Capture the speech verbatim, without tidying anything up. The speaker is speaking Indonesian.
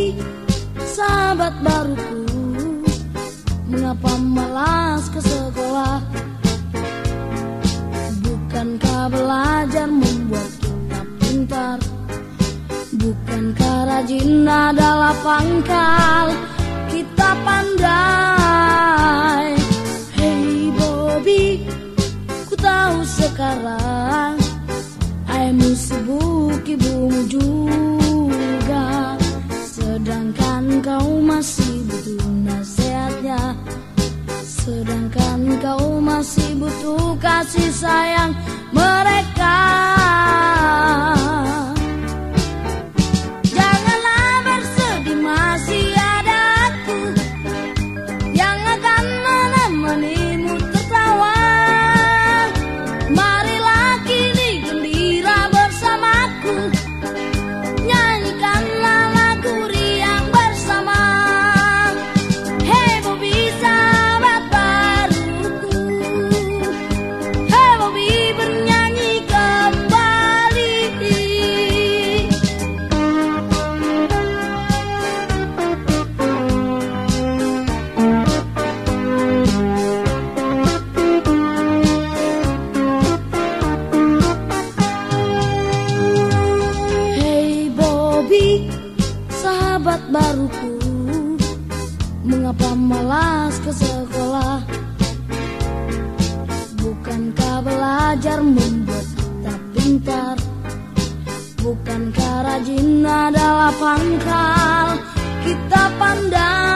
Bobby, sahabat baruku, mengapa malas ke sekolah? Bukankah belajar membuat kita pintar? Bukankah rajin adalah pangkal kita pandai? Hey Bobby, ku tahu sekarang ayahmu sibuk, ibumu juga, sedangkan kau masih butuh nasihatnya, sedangkan kau masih butuh kasih sayang mereka. Janganlah bersedih, masih ada aku yang akan menemanimu tertawa. Marilah kini gembira bersamaku, nyanyikanlah lagu riang bersama. Hey Bobby, sahabat baruku, hey Bobby, bernyanyi kembali. Hey Bobby, sahabat baruku, mengapa malas ke sekolah? Bukankah belajar membuat kita pintar? Bukankah rajin adalah pangkal kita pandai?